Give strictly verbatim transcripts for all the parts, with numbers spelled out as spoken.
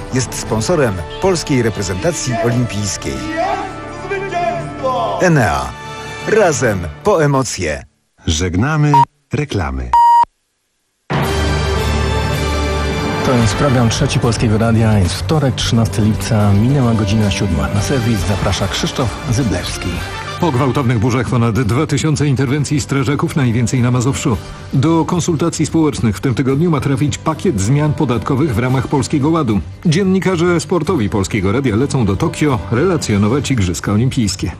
jest sponsorem polskiej reprezentacji olimpijskiej. Enea. Razem po emocje. Żegnamy reklamy. To jest program Trzeci Polskiego Radia. Jest wtorek, trzynastego lipca, minęła godzina siódma. Na serwis zaprasza Krzysztof Zyblewski. Po gwałtownych burzach ponad dwa tysiące interwencji strażaków, najwięcej na Mazowszu. Do konsultacji społecznych w tym tygodniu ma trafić pakiet zmian podatkowych w ramach Polskiego Ładu. Dziennikarze sportowi Polskiego Radia lecą do Tokio relacjonować Igrzyska Olimpijskie.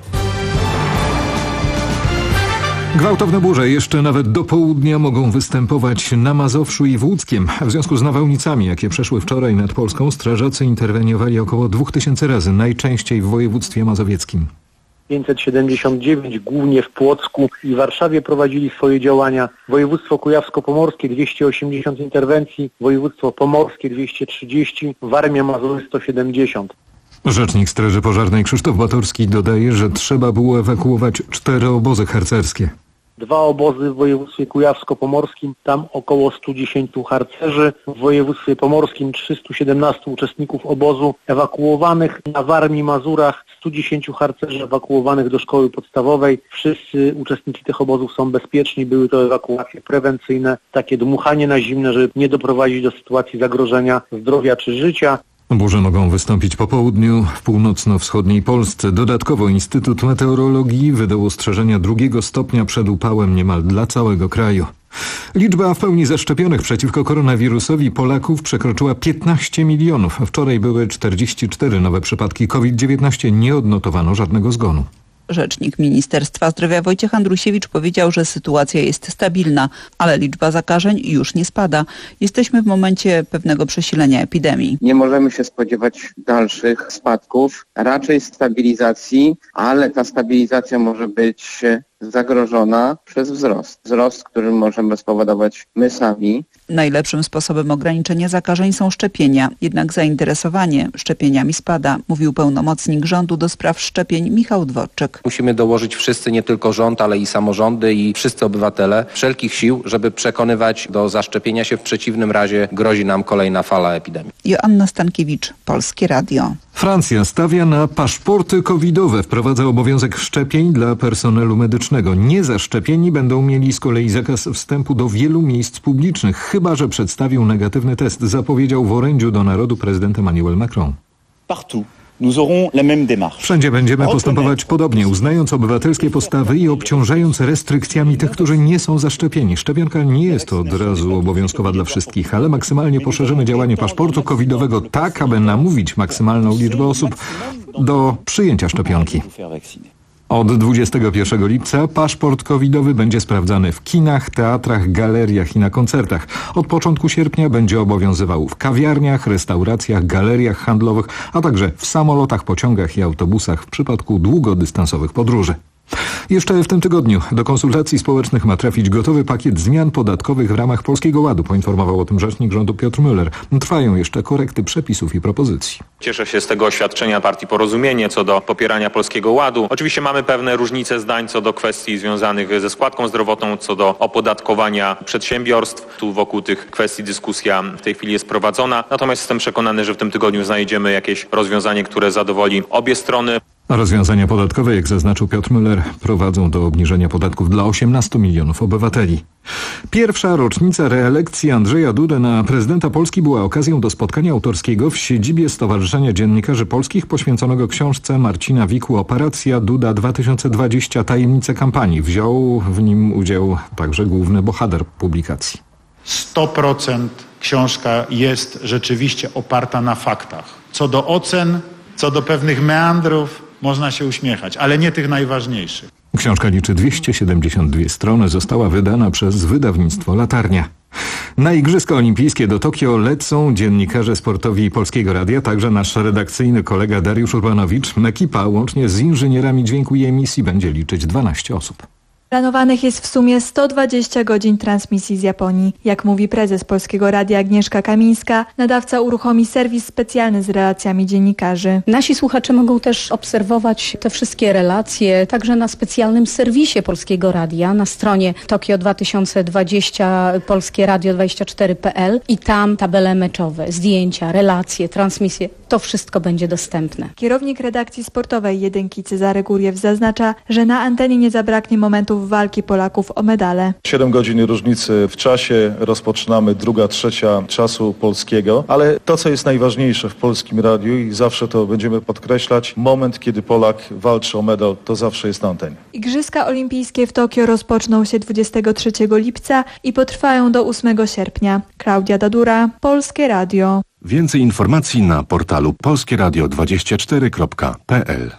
Gwałtowne burze jeszcze nawet do południa mogą występować na Mazowszu i w Łódzkiem. W związku z nawałnicami, jakie przeszły wczoraj nad Polską, strażacy interweniowali około dwóch tysięcy razy, najczęściej w województwie mazowieckim. pięćset siedemdziesiąt dziewięć głównie w Płocku i Warszawie prowadzili swoje działania. Województwo kujawsko-pomorskie dwieście osiemdziesiąt interwencji, województwo pomorskie dwieście trzydzieści, Warmia, Mazury sto siedemdziesiąt. Rzecznik Straży Pożarnej Krzysztof Batorski dodaje, że trzeba było ewakuować cztery obozy harcerskie. Dwa obozy w województwie kujawsko-pomorskim, tam około stu dziesięciu harcerzy. W województwie pomorskim trzystu siedemnastu uczestników obozu ewakuowanych. Na Warmii, Mazurach stu dziesięciu harcerzy ewakuowanych do szkoły podstawowej. Wszyscy uczestnicy tych obozów są bezpieczni. Były to ewakuacje prewencyjne, takie dmuchanie na zimne, żeby nie doprowadzić do sytuacji zagrożenia zdrowia czy życia. Burze mogą wystąpić po południu w północno-wschodniej Polsce. Dodatkowo Instytut Meteorologii wydał ostrzeżenia drugiego stopnia przed upałem niemal dla całego kraju. Liczba w pełni zaszczepionych przeciwko koronawirusowi Polaków przekroczyła piętnaście milionów. Wczoraj były czterdzieści cztery nowe przypadki COVID dziewiętnaście. Nie odnotowano żadnego zgonu. Rzecznik Ministerstwa Zdrowia Wojciech Andrusiewicz powiedział, że sytuacja jest stabilna, ale liczba zakażeń już nie spada. Jesteśmy w momencie pewnego przesilenia epidemii. Nie możemy się spodziewać dalszych spadków, raczej stabilizacji, ale ta stabilizacja może być zagrożona przez wzrost. Wzrost, który możemy spowodować my sami. Najlepszym sposobem ograniczenia zakażeń są szczepienia, jednak zainteresowanie szczepieniami spada, mówił pełnomocnik rządu do spraw szczepień Michał Dworczyk. Musimy dołożyć wszyscy, nie tylko rząd, ale i samorządy i wszyscy obywatele wszelkich sił, żeby przekonywać do zaszczepienia się. W przeciwnym razie grozi nam kolejna fala epidemii. Joanna Stankiewicz, Polskie Radio. Francja stawia na paszporty covidowe. Wprowadza obowiązek szczepień dla personelu medycznego. Niezaszczepieni będą mieli z kolei zakaz wstępu do wielu miejsc publicznych, chyba że przedstawią negatywny test, zapowiedział w orędziu do narodu prezydent Emmanuel Macron. Partout. Nous aurons la même démarche. Wszędzie będziemy postępować podobnie, uznając obywatelskie postawy i obciążając restrykcjami tych, którzy nie są zaszczepieni. Szczepionka nie jest od razu obowiązkowa dla wszystkich, ale maksymalnie poszerzymy działanie paszportu covidowego tak, aby namówić maksymalną liczbę osób do przyjęcia szczepionki. Od dwudziestego pierwszego lipca paszport covidowy będzie sprawdzany w kinach, teatrach, galeriach i na koncertach. Od początku sierpnia będzie obowiązywał w kawiarniach, restauracjach, galeriach handlowych, a także w samolotach, pociągach i autobusach w przypadku długodystansowych podróży. Jeszcze w tym tygodniu do konsultacji społecznych ma trafić gotowy pakiet zmian podatkowych w ramach Polskiego Ładu, poinformował o tym rzecznik rządu Piotr Müller. Trwają jeszcze korekty przepisów i propozycji. Cieszę się z tego oświadczenia partii Porozumienie co do popierania Polskiego Ładu. Oczywiście mamy pewne różnice zdań co do kwestii związanych ze składką zdrowotną, co do opodatkowania przedsiębiorstw. Tu wokół tych kwestii dyskusja w tej chwili jest prowadzona. Natomiast jestem przekonany, że w tym tygodniu znajdziemy jakieś rozwiązanie, które zadowoli obie strony. Rozwiązania podatkowe, jak zaznaczył Piotr Müller, prowadzą do obniżenia podatków dla osiemnastu milionów obywateli. Pierwsza rocznica reelekcji Andrzeja Dudy na prezydenta Polski była okazją do spotkania autorskiego w siedzibie Stowarzyszenia Dziennikarzy Polskich poświęconego książce Marcina Wiku Operacja Duda dwa tysiące dwadzieścia. Tajemnice kampanii. Wziął w nim udział także główny bohater publikacji. sto procent książka jest rzeczywiście oparta na faktach. Co do ocen, co do pewnych meandrów, można się uśmiechać, ale nie tych najważniejszych. Książka liczy dwieście siedemdziesiąt dwie strony, została wydana przez wydawnictwo Latarnia. Na Igrzyska Olimpijskie do Tokio lecą dziennikarze sportowi Polskiego Radia, także nasz redakcyjny kolega Dariusz Urbanowicz. Ekipa łącznie z inżynierami dźwięku i emisji będzie liczyć dwanaście osób. Planowanych jest w sumie sto dwadzieścia godzin transmisji z Japonii. Jak mówi prezes Polskiego Radia Agnieszka Kamińska, nadawca uruchomi serwis specjalny z relacjami dziennikarzy. Nasi słuchacze mogą też obserwować te wszystkie relacje także na specjalnym serwisie Polskiego Radia na stronie Tokio dwa tysiące dwadzieścia polskie radio dwadzieścia cztery kropka p l i tam tabele meczowe, zdjęcia, relacje, transmisje, to wszystko będzie dostępne. Kierownik redakcji sportowej Jedynki Cezary Góriew zaznacza, że na antenie nie zabraknie momentów walki Polaków o medale. siedem godzin różnicy w czasie, rozpoczynamy druga, trzecia czasu polskiego, ale to, co jest najważniejsze w Polskim Radiu i zawsze to będziemy podkreślać, moment, kiedy Polak walczy o medal, to zawsze jest na antenie. Igrzyska olimpijskie w Tokio rozpoczną się dwudziestego trzeciego lipca i potrwają do ósmego sierpnia. Klaudia Dadura, Polskie Radio. Więcej informacji na portalu polskie radio dwadzieścia cztery kropka p l.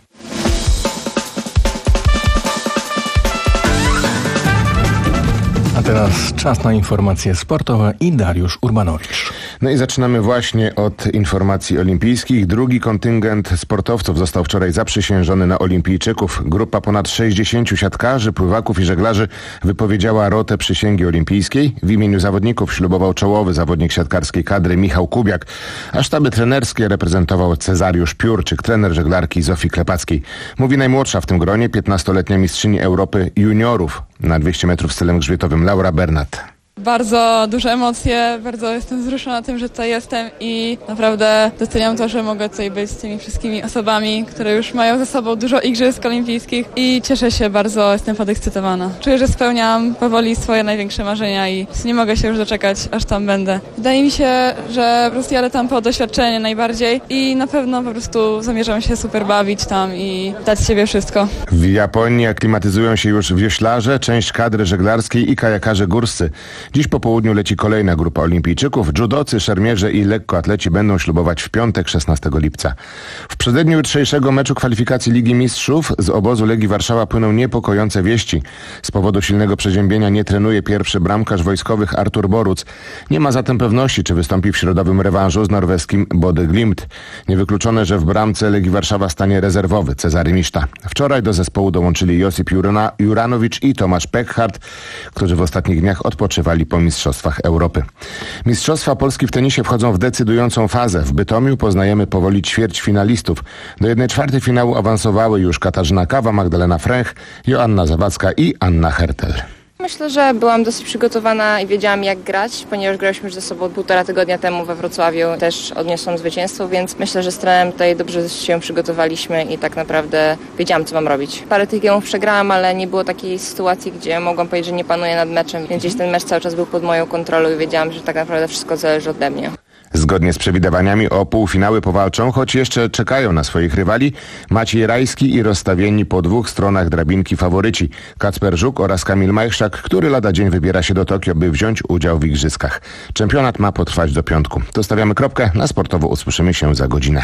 A teraz czas na informacje sportowe i Dariusz Urbanowicz. No i zaczynamy właśnie od informacji olimpijskich. Drugi kontyngent sportowców został wczoraj zaprzysiężony na olimpijczyków. Grupa ponad sześćdziesięciu siatkarzy, pływaków i żeglarzy wypowiedziała rotę przysięgi olimpijskiej. W imieniu zawodników ślubował czołowy zawodnik siatkarskiej kadry Michał Kubiak, a sztaby trenerskie reprezentował Cezariusz Piórczyk, trener żeglarki Zofii Klepackiej. Mówi najmłodsza w tym gronie, piętnastoletnia mistrzyni Europy juniorów na dwieście metrów stylem grzbietowym Laura Bernat. Bardzo duże emocje, bardzo jestem wzruszona tym, że tutaj jestem i naprawdę doceniam to, że mogę tutaj być z tymi wszystkimi osobami, które już mają ze sobą dużo igrzysk olimpijskich i cieszę się bardzo, jestem podekscytowana. Czuję, że spełniam powoli swoje największe marzenia i nie mogę się już doczekać, aż tam będę. Wydaje mi się, że po prostu jadę tam po doświadczenie najbardziej i na pewno po prostu zamierzam się super bawić tam i dać z siebie wszystko. W Japonii aklimatyzują się już wioślarze, część kadry żeglarskiej i kajakarze górscy. Dziś po południu leci kolejna grupa olimpijczyków. Judocy, szermierze i lekkoatleci będą ślubować w piątek, szesnastego lipca. W przededniu jutrzejszego meczu kwalifikacji Ligi Mistrzów z obozu Legii Warszawa płyną niepokojące wieści. Z powodu silnego przeziębienia nie trenuje pierwszy bramkarz wojskowych Artur Boruc. Nie ma zatem pewności, czy wystąpi w środowym rewanżu z norweskim Bodø Glimt. Niewykluczone, że w bramce Legii Warszawa stanie rezerwowy Cezary Miszta. Wczoraj do zespołu dołączyli Josip Jurana, Juranowicz i Tomasz Peckhardt, którzy w ostatnich dniach odpoczywali po Mistrzostwach Europy. Mistrzostwa Polski w tenisie wchodzą w decydującą fazę. W Bytomiu poznajemy powoli ćwierćfinalistów. Do jednej czwartej finału awansowały już Katarzyna Kawa, Magdalena Fręch, Joanna Zawadzka i Anna Hertel. Myślę, że byłam dosyć przygotowana i wiedziałam, jak grać, ponieważ grałyśmy już ze sobą półtora tygodnia temu we Wrocławiu. Też odniosłam zwycięstwo, więc myślę, że z trenerem tutaj dobrze się przygotowaliśmy i tak naprawdę wiedziałam, co mam robić. Parę tych gemów przegrałam, ale nie było takiej sytuacji, gdzie mogłam powiedzieć, że nie panuję nad meczem, więc gdzieś ten mecz cały czas był pod moją kontrolą i wiedziałam, że tak naprawdę wszystko zależy ode mnie. Zgodnie z przewidywaniami o półfinały powalczą, choć jeszcze czekają na swoich rywali Maciej Rajski i rozstawieni po dwóch stronach drabinki faworyci Kacper Żuk oraz Kamil Majchrzak, który lada dzień wybiera się do Tokio, by wziąć udział w igrzyskach. Czempionat ma potrwać do piątku. To stawiamy kropkę, na sportowo usłyszymy się za godzinę.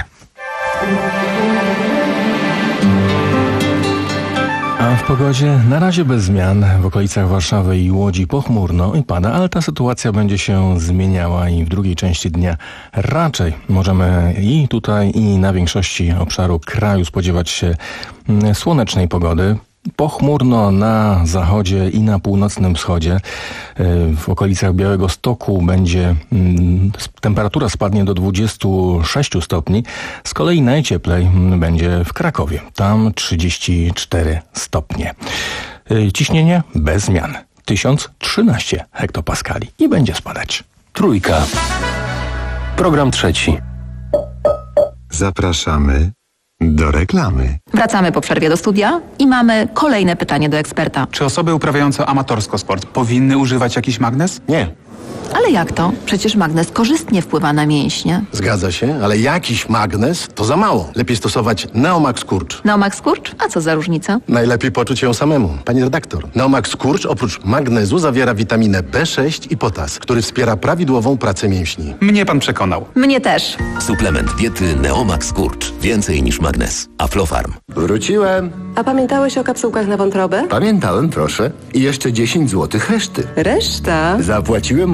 A w pogodzie na razie bez zmian. W okolicach Warszawy i Łodzi pochmurno i pada, ale ta sytuacja będzie się zmieniała i w drugiej części dnia raczej możemy i tutaj, i na większości obszaru kraju spodziewać się słonecznej pogody. Pochmurno na zachodzie i na północnym wschodzie. W okolicach Białegostoku będzie temperatura spadnie do dwudziestu sześciu stopni. Z kolei najcieplej będzie w Krakowie. Tam trzydzieści cztery stopnie. Ciśnienie bez zmian. tysiąc trzynaście hektopaskali i będzie spadać. Trójka. Program trzeci. Zapraszamy do reklamy. Wracamy po przerwie do studia i mamy kolejne pytanie do eksperta. Czy osoby uprawiające amatorsko sport powinny używać jakiś magnes? Nie. Ale jak to? Przecież magnez korzystnie wpływa na mięśnie. Zgadza się, ale jakiś magnez to za mało. Lepiej stosować Neomax Kurcz. Neomax Kurcz? A co za różnica? Najlepiej poczuć ją samemu. Pani redaktor, Neomax Kurcz oprócz magnezu zawiera witaminę B sześć i potas, który wspiera prawidłową pracę mięśni. Mnie pan przekonał. Mnie też. Suplement diety Neomax Kurcz. Więcej niż magnez. Aflofarm. Wróciłem. A pamiętałeś o kapsułkach na wątrobę? Pamiętałem, proszę. I jeszcze dziesięć złotych reszty. Reszta? Zapłaciłem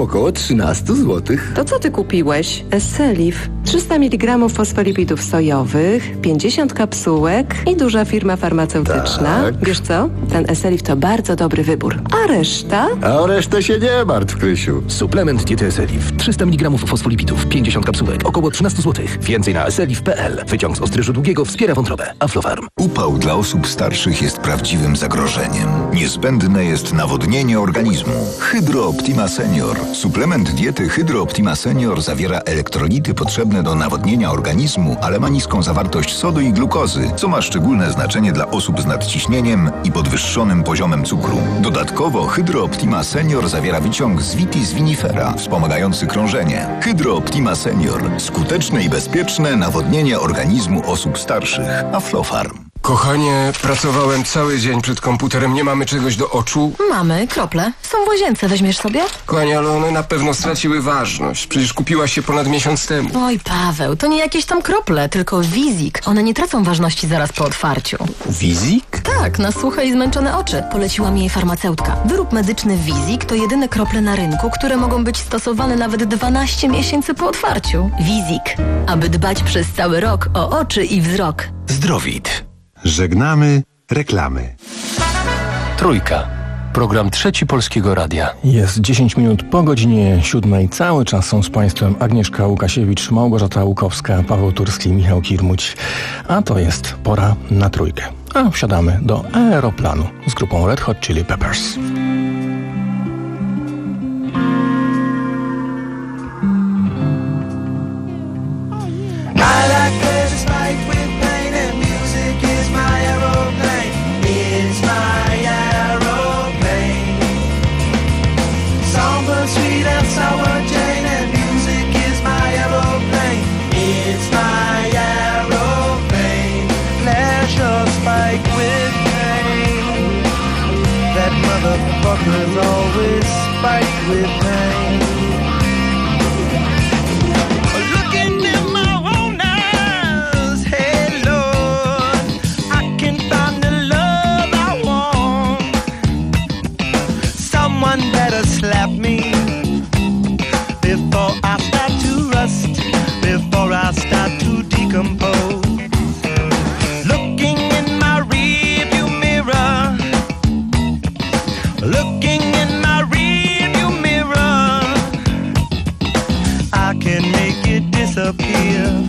około trzynaście złotych. To co ty kupiłeś? Esselif. trzysta miligramów fosfolipidów sojowych, pięćdziesiąt kapsułek i duża firma farmaceutyczna. Tak. Wiesz co? Ten Esselif to bardzo dobry wybór. A reszta? A o resztę się nie martw, Krysiu. Suplement diety Esselif. trzysta miligramów fosfolipidów, pięćdziesiąt kapsułek, około trzynaście złotych. Więcej na esselif kropka p l. Wyciąg z ostryżu długiego wspiera wątrobę. Aflofarm. Upał dla osób starszych jest prawdziwym zagrożeniem. Niezbędne jest nawodnienie organizmu. Hydro Optima Senior. Suplement diety Hydro Optima Senior zawiera elektrolity potrzebne do nawodnienia organizmu, ale ma niską zawartość sodu i glukozy, co ma szczególne znaczenie dla osób z nadciśnieniem i podwyższonym poziomem cukru. Dodatkowo Hydro Optima Senior zawiera wyciąg z Vitis vinifera, wspomagający krążenie. Hydro Optima Senior. Skuteczne i bezpieczne nawodnienie organizmu osób starszych. Aflofarm. Kochanie, pracowałem cały dzień przed komputerem, nie mamy czegoś do oczu? Mamy, krople. Są w łazience, weźmiesz sobie? Kochanie, ale one na pewno straciły ważność. Przecież kupiłaś się ponad miesiąc temu. Oj, Paweł, to nie jakieś tam krople, tylko Wizik. One nie tracą ważności zaraz po otwarciu. Wizik? Tak, na suche i zmęczone oczy. Poleciła mi jej farmaceutka. Wyrób medyczny Wizik to jedyne krople na rynku, które mogą być stosowane nawet dwanaście miesięcy po otwarciu. Wizik. Aby dbać przez cały rok o oczy i wzrok. Zdrowit. Żegnamy reklamy. Trójka. Program Trzeci Polskiego Radia. Jest dziesięć minut po godzinie siódmej. Cały czas są z Państwem Agnieszka Łukasiewicz, Małgorzata Łukowska, Paweł Turski, Michał Kirmuć. A to jest pora na trójkę. A wsiadamy do aeroplanu z grupą Red Hot Chili Peppers. Motherfuckers always spike with pain. Looking in my own eyes, hey Lord, I can find the love I want. Someone better slap me before I start to rust, before I start to decompose. Looking in my rearview mirror, looking in my rearview mirror, I can make it disappear.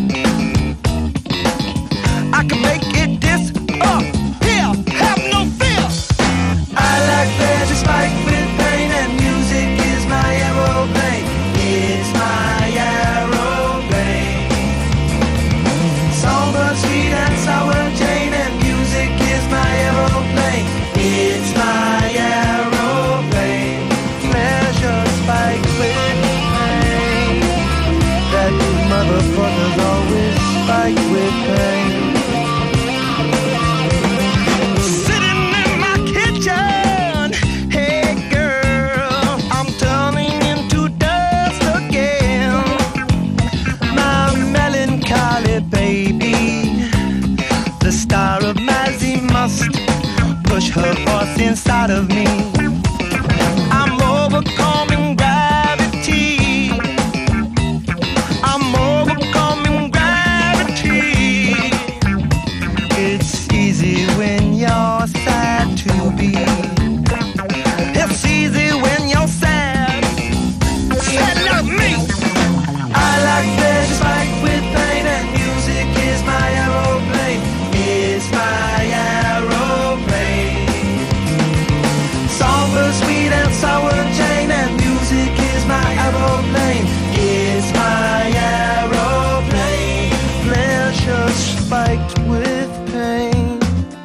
I can make it disappear. Have no fear. I like pleasure spiked with pain, and music is my aeroplane. It's my aeroplane. Somber, sweet and sour Jane, and music is my aeroplane. It's my aeroplane. Pleasure spiked with pain. That motherfuckers always spike with pain. Sitting in my kitchen, hey girl, I'm turning into dust again. My melancholy baby, the star of Mazzy must push her force inside of me. I'm overcoming gravity. I'm overcoming gravity. It's easy when you're sad to be. It's easy when you're sad. Sad like me. I like pleasure spiked with pain, and music is my aeroplane. It's my aeroplane. Somber, sweet and sour Jane, and music is my aeroplane. It's my aeroplane. Pleasure spiked with pain.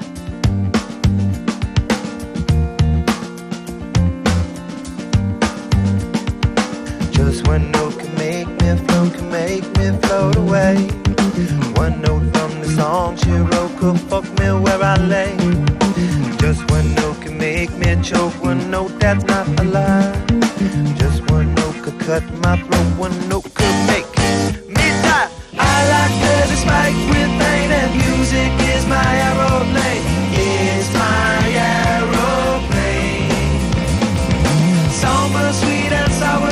Just one note can make me float, can make me float away. One note from the song she wrote could fuck me where I lay. Just one note can make me choke, one note that's not a lie. Just one note could cut my throat, one note could make me die. I like pleasure spiked with pain, and music is my aeroplane. It's my aeroplane. Somber, sweet and sour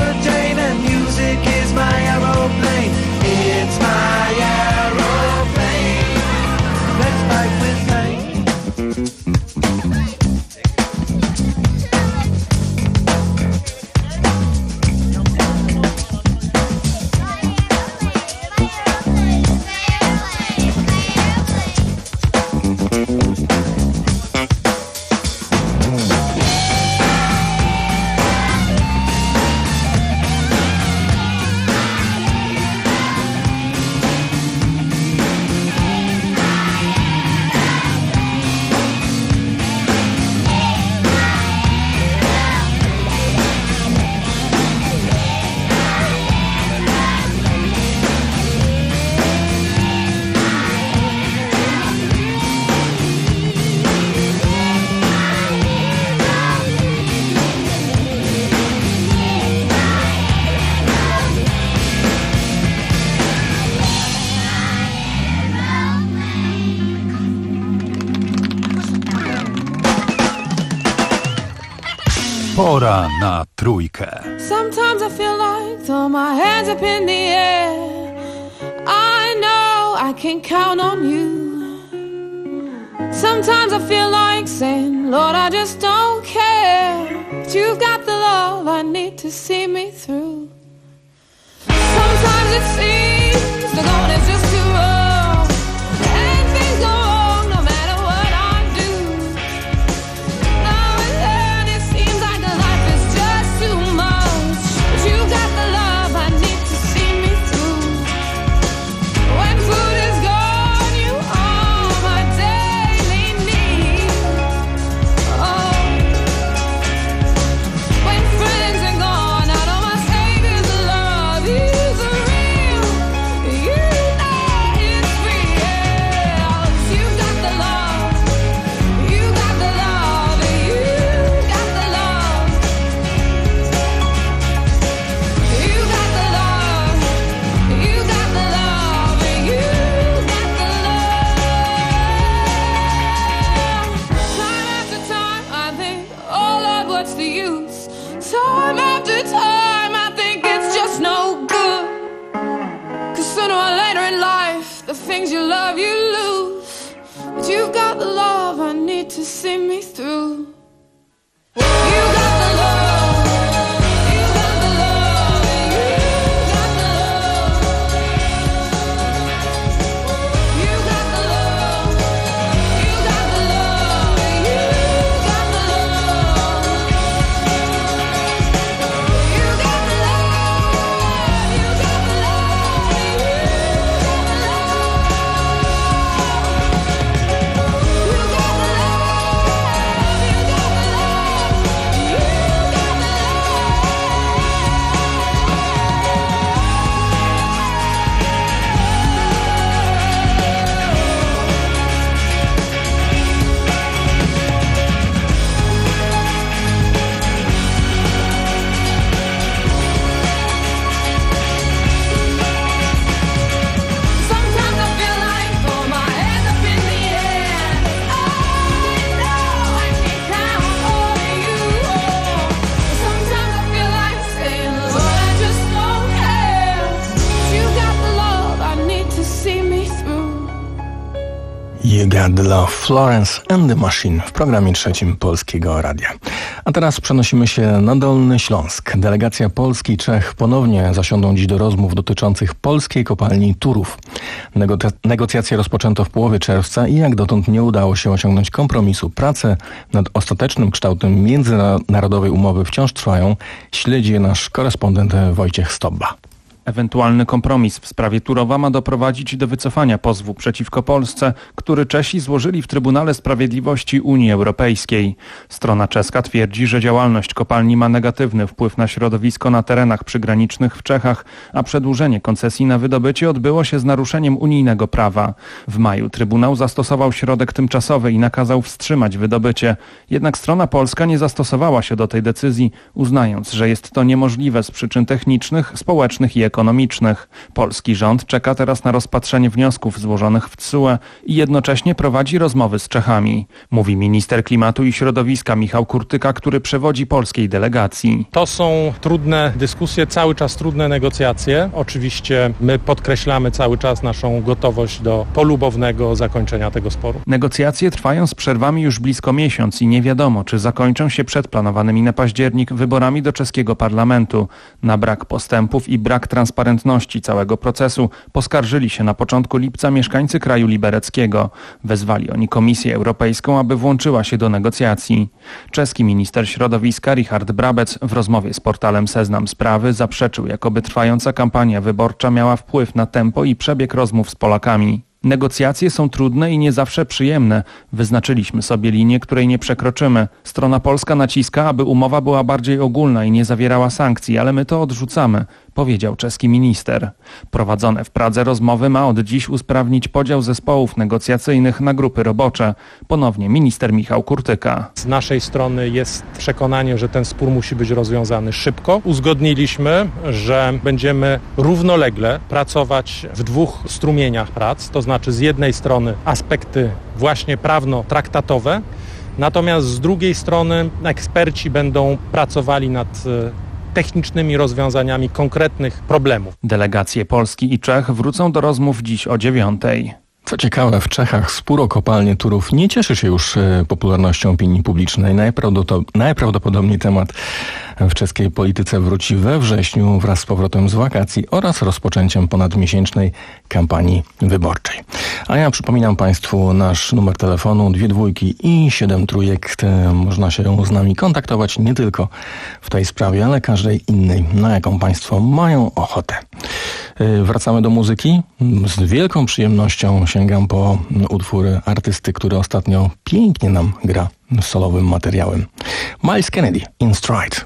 Pora na trójkę. Sometimes I feel like throw my hands up in the air. I know I can count on you. Sometimes I feel like saying, Lord, I just don't care. But you've got the love I need to see me through. Sometimes it seems the going is just too rough, and things go wrong no matter what I do. Now and then it seems like life is just too much, but you've got the love I need to see me through. When food is gone, you are my daily need. Oh, when friends are gone, I know my Savior's love is real. You know it's real. You've got the love, you got the love, you got the love. You got the love, you got the love, you got the love. Time after time I think, oh Lord, what's the use? Time after time I think it's just no good. Cause sooner or later in life, the things you love you lose. But you've got the love I need to see me through. You got the love, you got the love, you got the love. You got the love, you got the love, you got the love. You got the love, you got the love, Sometimes I feel like throw my hands up in the air. I know I can count on you. Sometimes I feel like saying, Lord, I just don't care. You got the love I need to see me through. You Got the Love, Florence and the Machine w programie trzecim Polskiego Radia. A teraz przenosimy się na Dolny Śląsk. Delegacja Polski i Czech ponownie zasiądą dziś do rozmów dotyczących polskiej kopalni Turów. Nego- negocjacje rozpoczęto w połowie czerwca i jak dotąd nie udało się osiągnąć kompromisu. Prace nad ostatecznym kształtem międzynarodowej umowy wciąż trwają. Śledzi je nasz korespondent Wojciech Stobba. Ewentualny kompromis w sprawie Turowa ma doprowadzić do wycofania pozwu przeciwko Polsce, który Czesi złożyli w Trybunale Sprawiedliwości Unii Europejskiej. Strona czeska twierdzi, że działalność kopalni ma negatywny wpływ na środowisko na terenach przygranicznych w Czechach, a przedłużenie koncesji na wydobycie odbyło się z naruszeniem unijnego prawa. W maju Trybunał zastosował środek tymczasowy i nakazał wstrzymać wydobycie. Jednak strona polska nie zastosowała się do tej decyzji, uznając, że jest to niemożliwe z przyczyn technicznych, społecznych i ekonomicznych. ekonomicznych. Polski rząd czeka teraz na rozpatrzenie wniosków złożonych w T S U E i jednocześnie prowadzi rozmowy z Czechami. Mówi minister klimatu i środowiska Michał Kurtyka, który przewodzi polskiej delegacji. To są trudne dyskusje, cały czas trudne negocjacje. Oczywiście my podkreślamy cały czas naszą gotowość do polubownego zakończenia tego sporu. Negocjacje trwają z przerwami już blisko miesiąc i nie wiadomo, czy zakończą się przed planowanymi na październik wyborami do czeskiego parlamentu. Na brak postępów i brak transparentności całego procesu poskarżyli się na początku lipca mieszkańcy kraju libereckiego. Wezwali oni Komisję Europejską, aby włączyła się do negocjacji. Czeski minister środowiska Richard Brabec w rozmowie z portalem Seznam Sprawy zaprzeczył, jakoby trwająca kampania wyborcza miała wpływ na tempo i przebieg rozmów z Polakami. Negocjacje są trudne i nie zawsze przyjemne. Wyznaczyliśmy sobie linię, której nie przekroczymy. Strona polska naciska, aby umowa była bardziej ogólna i nie zawierała sankcji, ale my to odrzucamy, powiedział czeski minister. Prowadzone w Pradze rozmowy ma od dziś usprawnić podział zespołów negocjacyjnych na grupy robocze. Ponownie minister Michał Kurtyka. Z naszej strony jest przekonanie, że ten spór musi być rozwiązany szybko. Uzgodniliśmy, że będziemy równolegle pracować w dwóch strumieniach prac, to znaczy z jednej strony aspekty właśnie prawno-traktatowe Natomiast z drugiej strony eksperci będą pracowali nad technicznymi rozwiązaniami konkretnych problemów. Delegacje Polski i Czech wrócą do rozmów dziś o dziewiątej. Co ciekawe, w Czechach spór o kopalnię Turów nie cieszy się już popularnością opinii publicznej. Najprawdopodobniej temat w czeskiej polityce wróci we wrześniu wraz z powrotem z wakacji oraz rozpoczęciem ponadmiesięcznej kampanii wyborczej. A ja przypominam Państwu nasz numer telefonu, dwie dwójki i siedem trójek. Można się z nami kontaktować nie tylko w tej sprawie, ale każdej innej, na jaką Państwo mają ochotę. Wracamy do muzyki. Z wielką przyjemnością sięgam po utwór artysty, który ostatnio pięknie nam gra solowym materiałem. Miles Kennedy, In Stride.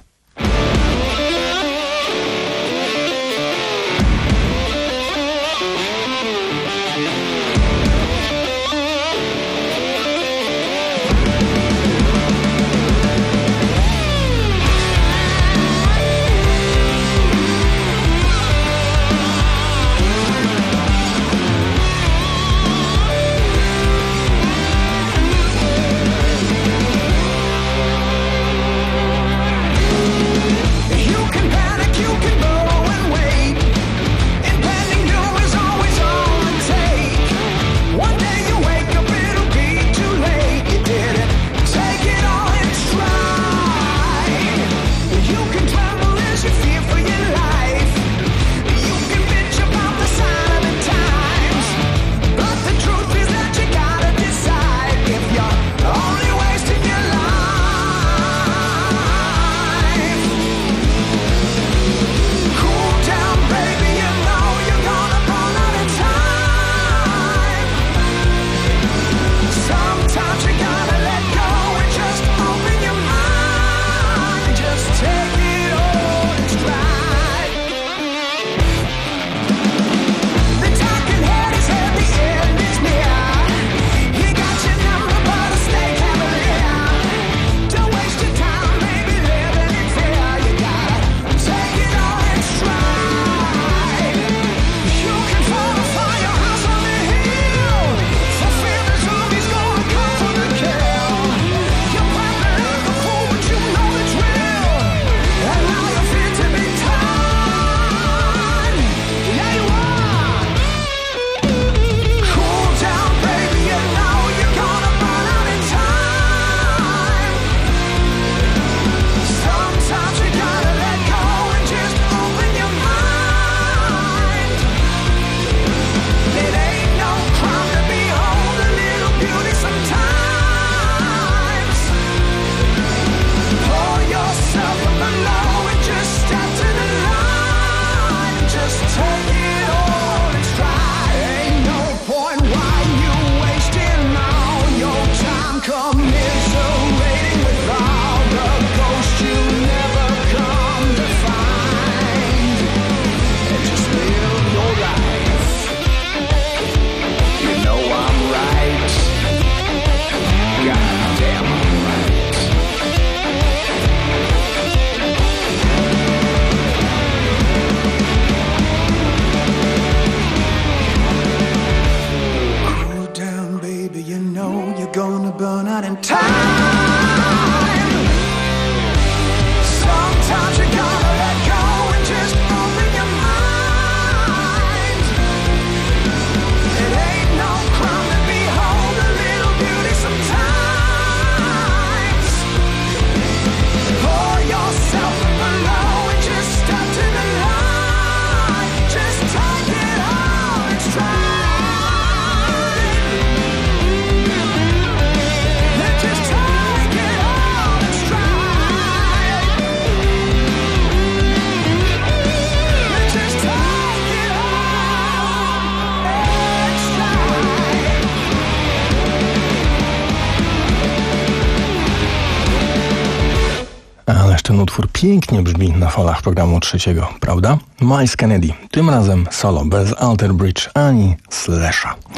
Ten utwór pięknie brzmi na falach programu trzeciego, prawda? Miles Kennedy, tym razem solo, bez Alter Bridge ani Slasha.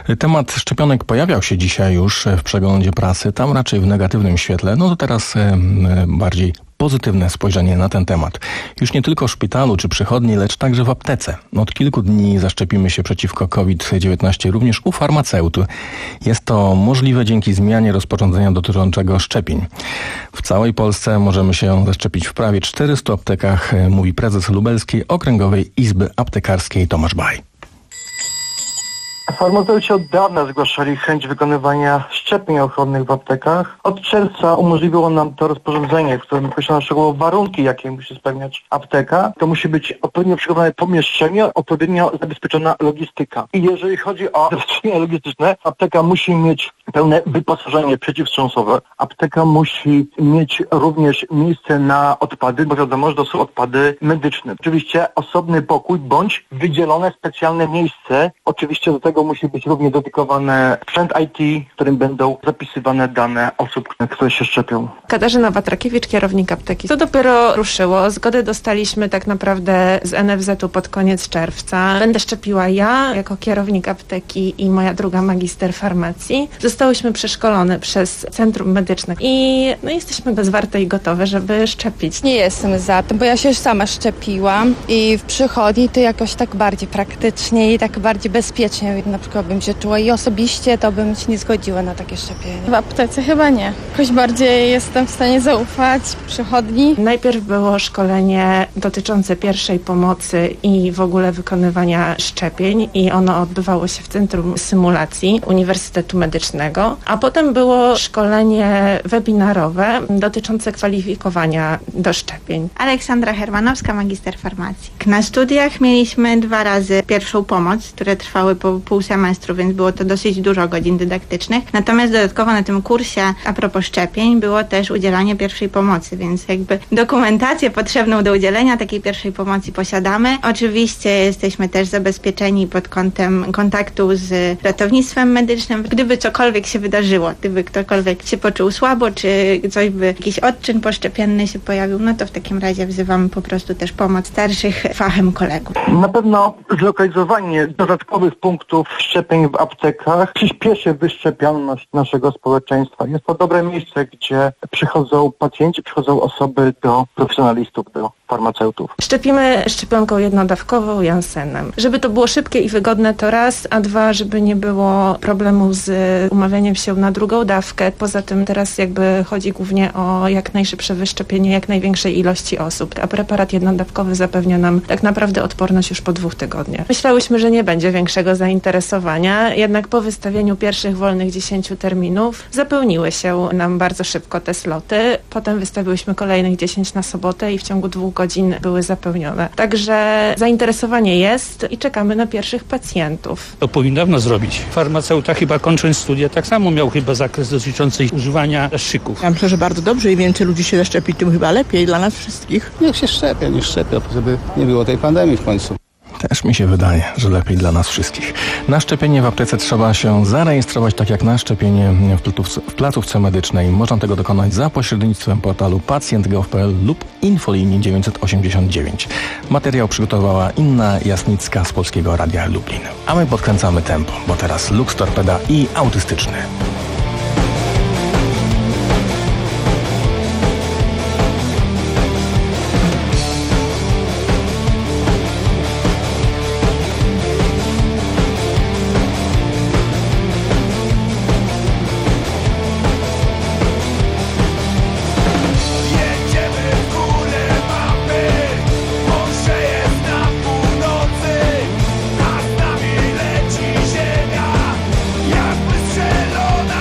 Temat szczepionek pojawiał się dzisiaj już w przeglądzie prasy, tam raczej w negatywnym świetle. No to teraz e, bardziej pozytywne spojrzenie na ten temat. Już nie tylko w szpitalu czy przychodni, lecz także w aptece. Od kilku dni zaszczepimy się przeciwko kowid dziewiętnaście również u farmaceuty. Jest to możliwe dzięki zmianie rozporządzenia dotyczącego szczepień. W całej Polsce możemy się zaszczepić w prawie czterystu aptekach, mówi prezes Lubelskiej Okręgowej Izby Aptekarskiej Tomasz Baj. Farmaceuci od dawna zgłaszali chęć wykonywania szczepień ochronnych w aptekach. Od czerwca umożliwiło nam to rozporządzenie, w którym określono szczegółowo warunki, jakie musi spełniać apteka. To musi być odpowiednio przygotowane pomieszczenie, odpowiednio zabezpieczona logistyka. I jeżeli chodzi o zabezpieczenie logistyczne, apteka musi mieć pełne wyposażenie przeciwwstrząsowe. Apteka musi mieć również miejsce na odpady, bo wiadomo, że to są odpady medyczne. Oczywiście osobny pokój bądź wydzielone specjalne miejsce. Oczywiście do tego musi być również dedykowane sprzęt I T, w którym będą zapisywane dane osób, które się szczepią. Katarzyna Watrakiewicz, kierownik apteki. To dopiero ruszyło. Zgodę dostaliśmy tak naprawdę z N F Z-u pod koniec czerwca. Będę szczepiła ja, jako kierownik apteki i moja druga magister farmacji. Zostałyśmy przeszkolone przez Centrum Medyczne i no, jesteśmy bezwarte i gotowe, żeby szczepić. Nie jestem za tym, bo ja się już sama szczepiłam i w przychodni to jakoś tak bardziej praktycznie i tak bardziej bezpiecznie na przykład bym się czuła i osobiście to bym się nie zgodziła na takie szczepienie. W aptece chyba nie. Jakoś bardziej jestem w stanie zaufać przychodni. Najpierw było szkolenie dotyczące pierwszej pomocy i w ogóle wykonywania szczepień i ono odbywało się w Centrum Symulacji Uniwersytetu Medycznego, a potem było szkolenie webinarowe dotyczące kwalifikowania do szczepień. Aleksandra Hermanowska, magister farmacji. Na studiach mieliśmy dwa razy pierwszą pomoc, które trwały po pół semestru, więc było to dosyć dużo godzin dydaktycznych. Natomiast dodatkowo na tym kursie a propos szczepień było też udzielanie pierwszej pomocy, więc jakby dokumentację potrzebną do udzielenia takiej pierwszej pomocy posiadamy. Oczywiście jesteśmy też zabezpieczeni pod kątem kontaktu z ratownictwem medycznym. Gdyby cokolwiek się wydarzyło, gdyby ktokolwiek się poczuł słabo, czy coś by, jakiś odczyn poszczepienny się pojawił, no to w takim razie wzywamy po prostu też pomoc starszych fachem kolegów. Na pewno zlokalizowanie dodatkowych punktów szczepień w aptekach przyspieszy wyszczepialność naszego społeczeństwa. Jest to dobre miejsce, gdzie przychodzą pacjenci, przychodzą osoby do profesjonalistów, do farmaceutów. Szczepimy szczepionką jednodawkową Janssenem. Żeby to było szybkie i wygodne to raz, a dwa, żeby nie było problemu z umawianiem się na drugą dawkę. Poza tym teraz jakby chodzi głównie o jak najszybsze wyszczepienie jak największej ilości osób, a preparat jednodawkowy zapewnia nam tak naprawdę odporność już po dwóch tygodniach. Myślałyśmy, że nie będzie większego zainteresowania, jednak po wystawieniu pierwszych wolnych dziesięciu terminów zapełniły się nam bardzo szybko te sloty. Potem wystawiłyśmy kolejnych dziesięć na sobotę i w ciągu dwóch godzin były zapełnione. Także zainteresowanie jest i czekamy na pierwszych pacjentów. To powinno dawno zrobić. Farmaceuta chyba kończąc studia tak samo miał chyba zakres dotyczący używania szyków. Ja myślę, że bardzo dobrze i więcej ludzi się zaszczepi, tym chyba lepiej dla nas wszystkich. Niech się szczepią, niech szczepią, żeby nie było tej pandemii w końcu. Też mi się wydaje, że lepiej dla nas wszystkich. Na szczepienie w aptece trzeba się zarejestrować, tak jak na szczepienie w placówce, w placówce medycznej. Można tego dokonać za pośrednictwem portalu pacjent kropka gov kropka p l lub infolinii dziewięćset osiemdziesiąt dziewięć. Materiał przygotowała Inna Jasnicka z Polskiego Radia Lublin. A my podkręcamy tempo, bo teraz Lux Torpeda i Autystyczny. Ziemia, jakby strzelona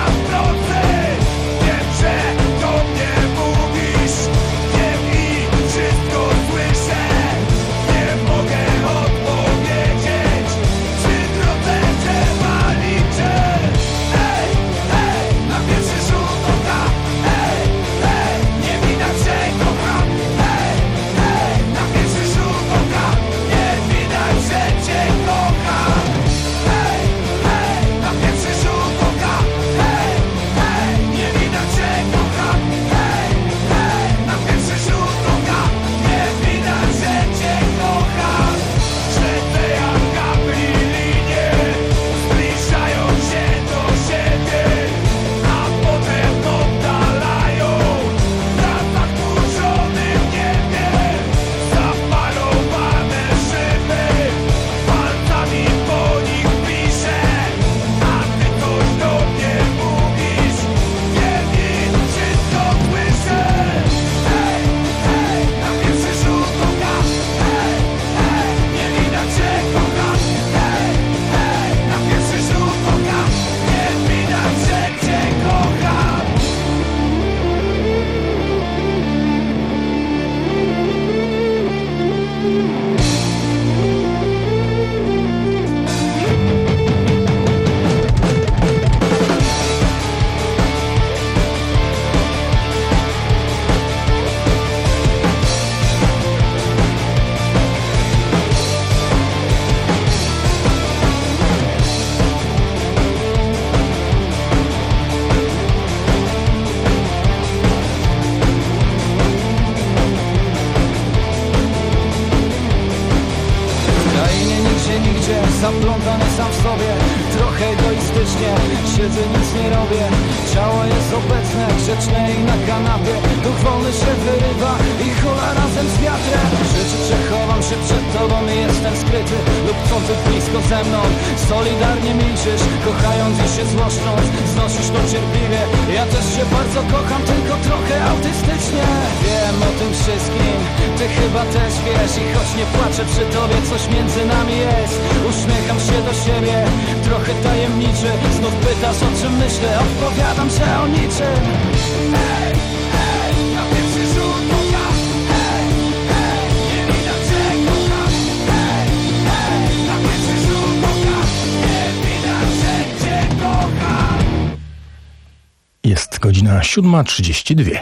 trochę egoistycznie. Siedzę, nic nie robię, ciało jest obecne, grzeczne i na kanapie. Duch wolny się wyrywa i hula razem z wiatrem. Rzeczy przechowam się przed tobą i jestem skryty, lub chcących blisko ze mną. Solidarnie milczysz, kochając i się złoszcząc, znosisz to cierpliwie. Ja też się bardzo kocham, tylko trochę autystycznie. Wiem o tym wszystkim, ty chyba też wiesz. I choć nie płaczę przy tobie, coś między nami jest. Uśmiecham się do siebie, trochę tajemniczy. Znów pytasz, o czym myślę, odpowiadam, że o niczym. Ej, ej, na pierwszy rzut oka. Ej, ej, nie widać, że kocham. Ej, ej, na pierwszy rzut oka. Nie widać, że cię kocham. Jest godzina siódma trzydzieści dwa.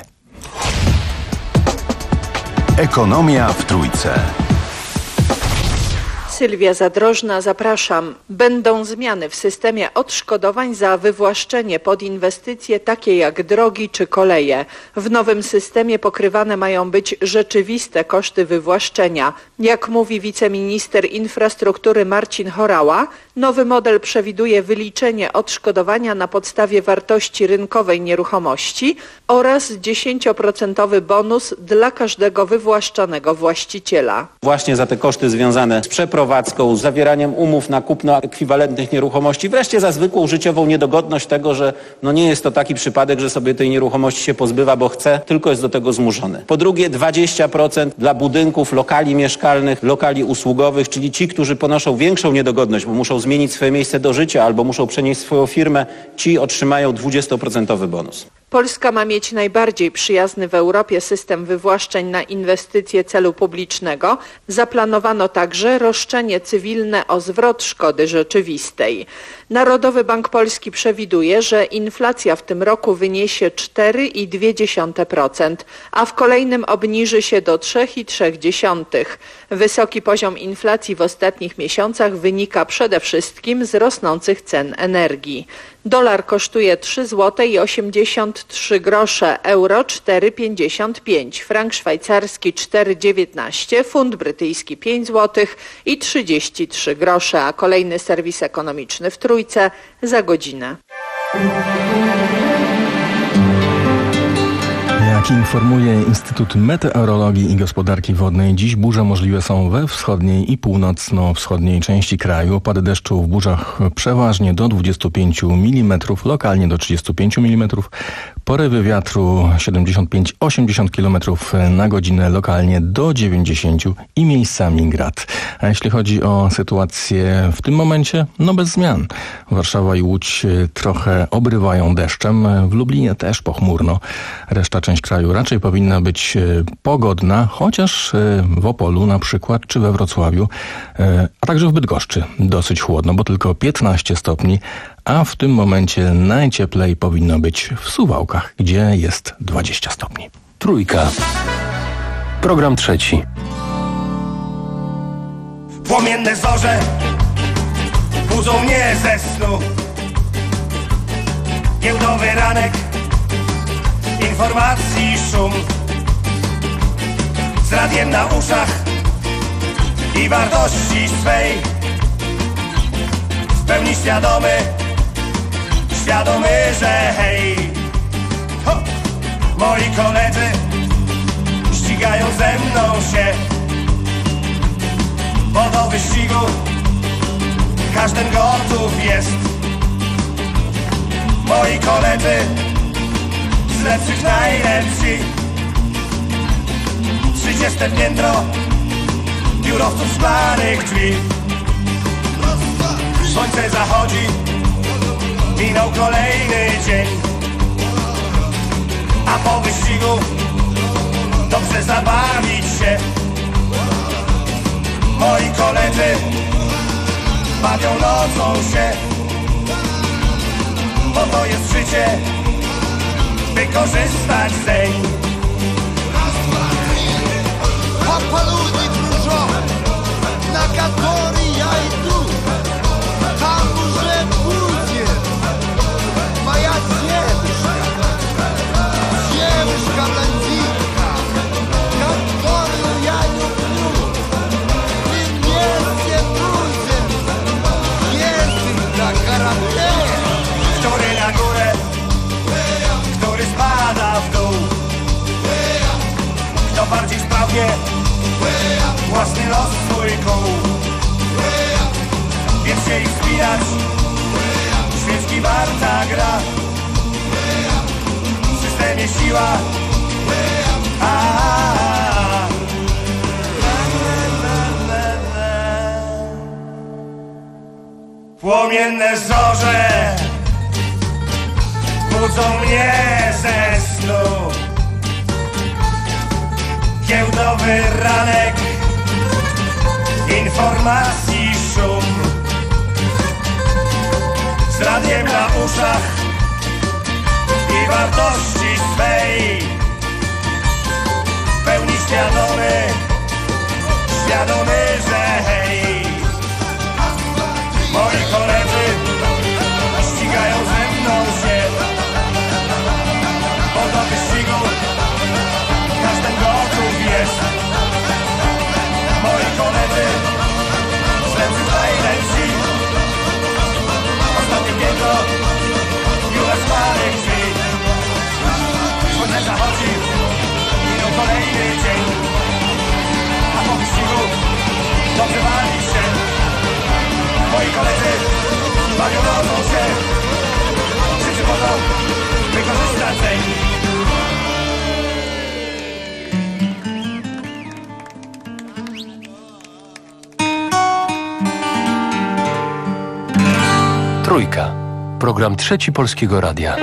Ekonomia w Trójce. Sylwia Zadrożna, zapraszam. Będą zmiany w systemie odszkodowań za wywłaszczenie pod inwestycje takie jak drogi czy koleje. W nowym systemie pokrywane mają być rzeczywiste koszty wywłaszczenia. Jak mówi wiceminister infrastruktury Marcin Horała, nowy model przewiduje wyliczenie odszkodowania na podstawie wartości rynkowej nieruchomości oraz dziesięcioprocentowy bonus dla każdego wywłaszczanego właściciela. Właśnie za te koszty związane z przeprowadzką, z zawieraniem umów na kupno ekwiwalentnych nieruchomości, wreszcie za zwykłą życiową niedogodność tego, że no nie jest to taki przypadek, że sobie tej nieruchomości się pozbywa, bo chce, tylko jest do tego zmuszony. Po drugie, dwadzieścia procent dla budynków, lokali mieszkalnych, lokali usługowych, czyli ci, którzy ponoszą większą niedogodność, bo muszą zmienić swoje miejsce do życia albo muszą przenieść swoją firmę, ci otrzymają dwudziestoprocentowy bonus. Polska ma mieć najbardziej przyjazny w Europie system wywłaszczeń na inwestycje celu publicznego. Zaplanowano także roszczenie cywilne o zwrot szkody rzeczywistej. Narodowy Bank Polski przewiduje, że inflacja w tym roku wyniesie cztery i dwie dziesiąte procent, a w kolejnym obniży się do trzy i trzy dziesiąte procent. Wysoki poziom inflacji w ostatnich miesiącach wynika przede wszystkim z rosnących cen energii. Dolar kosztuje trzy złote i osiemdziesiąt trzy grosze, euro cztery pięćdziesiąt pięć, frank szwajcarski cztery dziewiętnaście, funt brytyjski pięć złotych i trzydzieści trzy grosze, a kolejny serwis ekonomiczny w Trójce za godzinę. Jak informuje Instytut Meteorologii i Gospodarki Wodnej, dziś burze możliwe są we wschodniej i północno-wschodniej części kraju. Opady deszczu w burzach przeważnie do dwudziestu pięciu milimetrów, lokalnie do trzydziestu pięciu milimetrów. Porywy wiatru siedemdziesiąt pięć do osiemdziesięciu kilometrów na godzinę, lokalnie do dziewięćdziesięciu i miejscami grad. A jeśli chodzi o sytuację w tym momencie, no bez zmian. Warszawa i Łódź trochę obrywają deszczem, w Lublinie też pochmurno. Reszta część kraju raczej powinna być pogodna, chociaż w Opolu na przykład, czy we Wrocławiu, a także w Bydgoszczy dosyć chłodno, bo tylko piętnaście stopni, a w tym momencie najcieplej powinno być w Suwałkach, gdzie jest dwadzieścia stopni. Trójka. Program trzeci. Płomienne zorze budzą mnie ze snu. Giełdowy ranek, informacji szum. Z radiem na uszach i wartości swej. W pełni świadomy, świadomy, że hej, ho! Moi koledzy ścigają ze mną się, bo do wyścigu każdy gotów jest. Moi koledzy z lepszych najlepsi. Trzydzieste piętro biurowców szklanych drzwi. Słońce zachodzi, minął kolejny dzień, a po wyścigu dobrze zabawić się. Moi koledzy bawią nocą się, bo to jest życie, by korzystać zeń. Papa ludzi dużo, na kategorii ja idu. Tam уже pójdzie moja dziewuszka, dziewuszka blondynka, którą ja lubię. I wmесте будем ездить на корабле. który na górę, który spada w dół. Kto bardziej sprawnie własny los swój kół. Więc się ich wspinać, świeczki warta gra. W systemie siła, a płomienne zorze budzą mnie ze snu. Giełdowy ranek, informacji szum. Z radiem na uszach i wartości swej w pełni świadomy, świadomy, że hej. Moi koledzy ścigają ze mną się, bo do wyścigu każdy gotów jest. Moi koledzy ślepcy najlepsi, ostatnie piętro już spalnych drzwi. Słońce zachodzi, minął kolejny dzień, a po wyścigu dobrze wali się. Moi koledzy bawią nocą się, życie po to wykorzystać dzień. Trójka. Program Trzeci Polskiego Radia.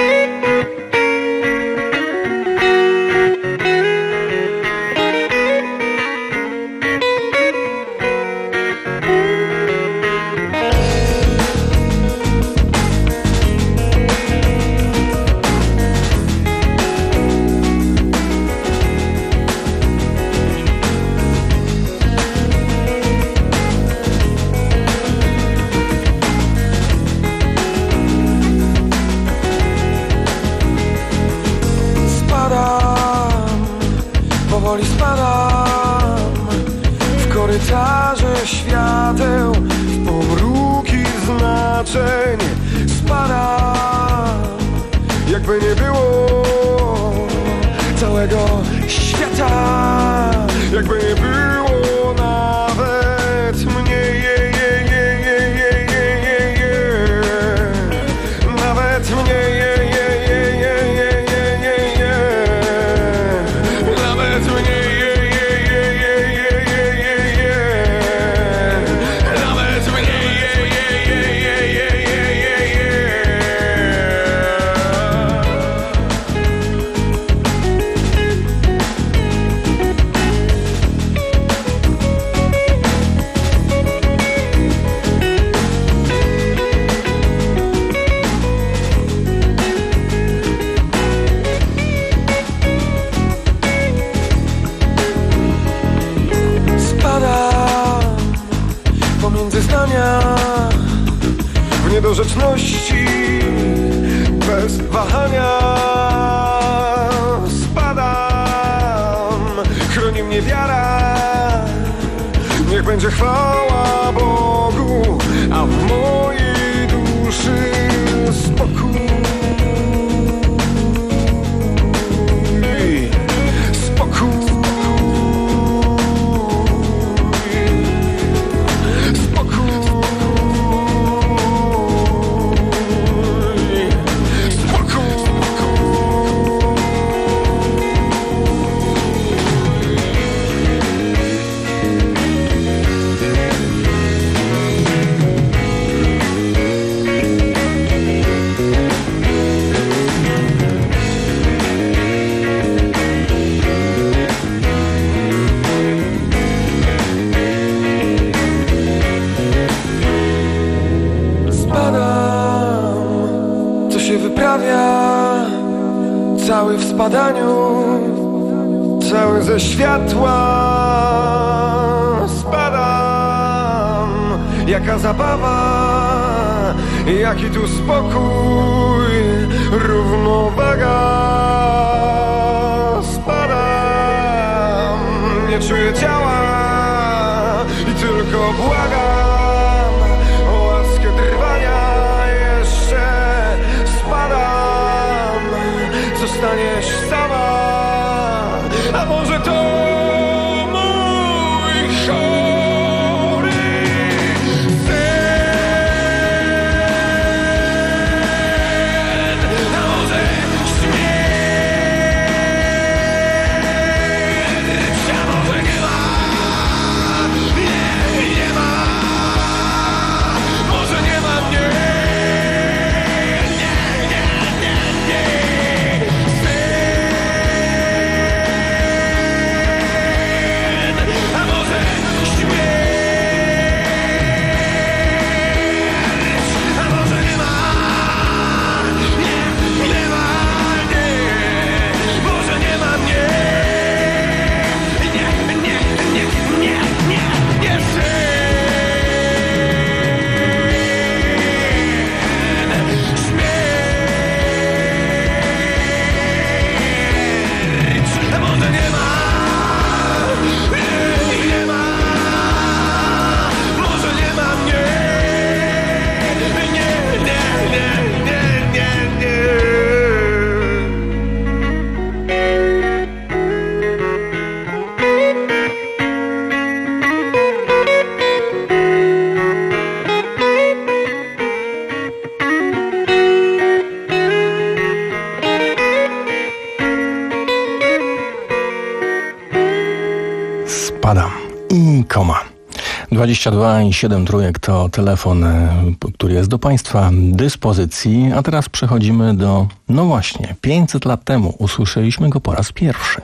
niedorzeczności bez wahania spadam, chroni mnie wiara, niech będzie chwała Bogu, a w mojej duszy spokój. Cały w spadaniu, cały ze światła spadam. Jaka zabawa, jaki tu spokój, równowaga. Spadam, nie czuję ciała i tylko błagam o łaskę trwania i koma. dwadzieścia dwa i siedem trójek to telefon, który jest do Państwa dyspozycji, a teraz przechodzimy do, no właśnie, pięćset lat temu usłyszeliśmy go po raz pierwszy.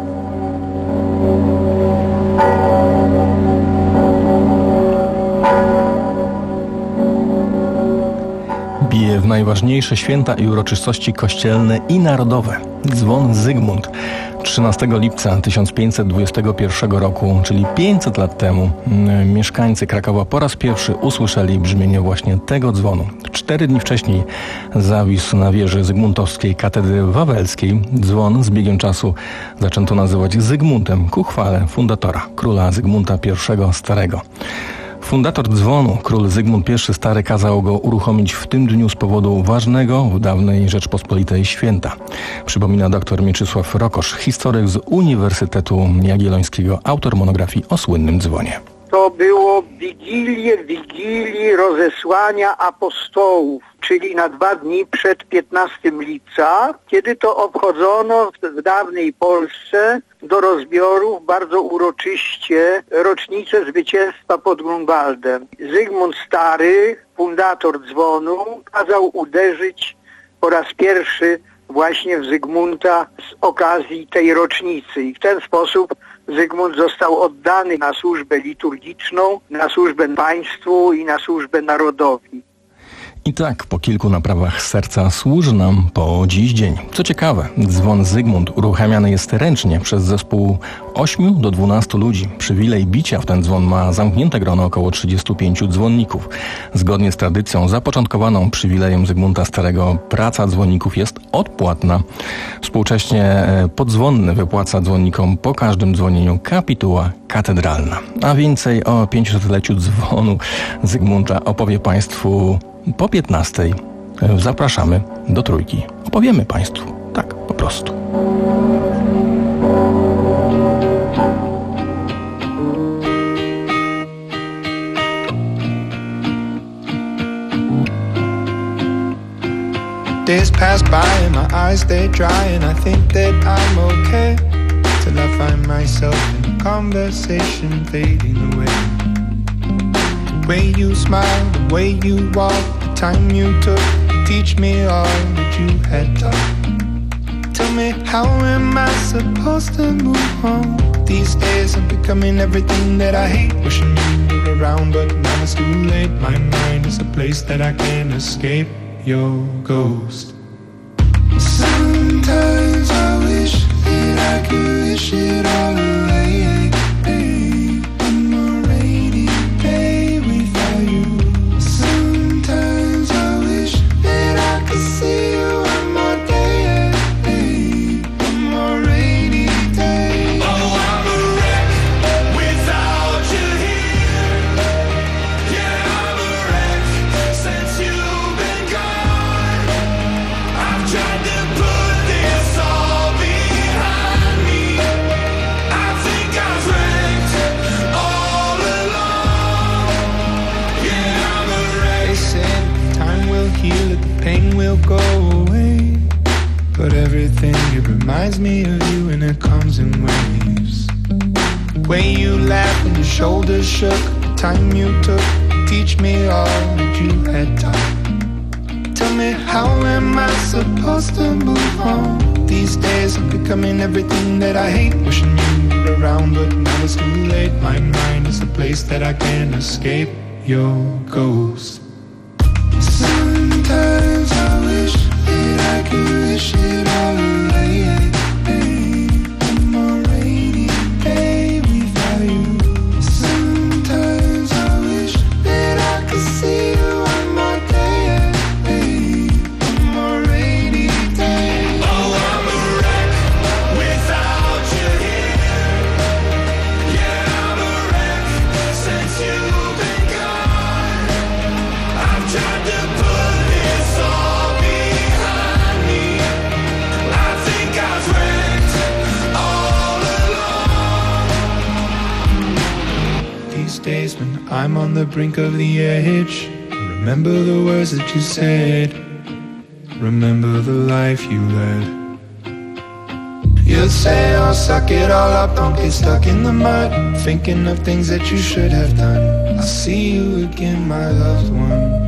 Bije w najważniejsze święta i uroczystości kościelne i narodowe. Dzwon Zygmunt. trzynastego lipca tysiąc pięćset dwudziestego pierwszego roku, czyli pięćset lat temu, mieszkańcy Krakowa po raz pierwszy usłyszeli brzmienie właśnie tego dzwonu. Cztery dni wcześniej zawisł na wieży zygmuntowskiej katedry wawelskiej. Dzwon z biegiem czasu zaczęto nazywać Zygmuntem ku chwale fundatora, króla Zygmunta pierwszego Starego. Fundator dzwonu, król Zygmunt pierwszy Stary, kazał go uruchomić w tym dniu z powodu ważnego w dawnej Rzeczpospolitej święta. Przypomina dr Mieczysław Rokosz, historyk z Uniwersytetu Jagiellońskiego, autor monografii o słynnym dzwonie. To było Wigilię Wigilii Rozesłania Apostołów, czyli na dwa dni przed piętnastego lipca, kiedy to obchodzono w dawnej Polsce do rozbiorów bardzo uroczyście rocznicę zwycięstwa pod Grunwaldem. Zygmunt Stary, fundator dzwonu, kazał uderzyć po raz pierwszy właśnie w Zygmunta z okazji tej rocznicy i w ten sposób Zygmunt został oddany na służbę liturgiczną, na służbę państwu i na służbę narodowi. I tak po kilku naprawach serca służy nam po dziś dzień. Co ciekawe, dzwon Zygmunt uruchamiany jest ręcznie przez zespół ośmiu do dwunastu ludzi. Przywilej bicia w ten dzwon ma zamknięte grono około trzydziestu pięciu dzwonników. Zgodnie z tradycją zapoczątkowaną przywilejem Zygmunta Starego praca dzwonników jest odpłatna. Współcześnie podzwonny wypłaca dzwonnikom po każdym dzwonieniu kapituła katedralna. A więcej o pięćdziesięcioleciu dzwonu Zygmunta opowie Państwu po piętnastej. Zapraszamy do Trójki. Opowiemy Państwu. Tak, po prostu. Days pass by and my eyes they dry and I think that I'm okay till I find myself in a conversation fading away. The way you smile, the way you walk, the time you took to teach me all that you had taught. Tell me, how am I supposed to move on? These days I'm becoming everything that I hate. Wishing you were around, but now it's too late. My mind is a place that I can't escape your ghost. Sometimes I wish that I could wish it all away. One more rainy day without you. Sometimes I wish that I could see you one more day. One more rainy day. Oh, I'm a wreck without you here. Yeah, I'm a wreck since you've been gone. I've tried to put this all behind me. I think I've wrecked all along. Yeah, I'm a wreck. They said time will heal it, the pain will go away. But everything, it reminds me of you and it comes in waves. The way you laughed and your shoulders shook, the time you took to teach me all that you had taught. Tell me, how am I supposed to move on? These days I'm becoming everything that I hate. Wishing you were around, but now it's too late. My mind is a place that I can't escape your ghost. Sometimes I wish that I could wish it all away. One more rainy day without you. Sometimes I wish that I could see you one more day. One more rainy day. Oh, I'm a wreck without you here. Yeah, I'm a wreck since you've been gone. I've tried to put this all behind me. I think I've wrecked all along. These days when I'm on the brink of the edge, I remember the words that you said. Remember the life you led. You'll say, oh, suck it all up, don't get stuck in the mud, thinking of things that you should have done. I'll see you again, my loved one.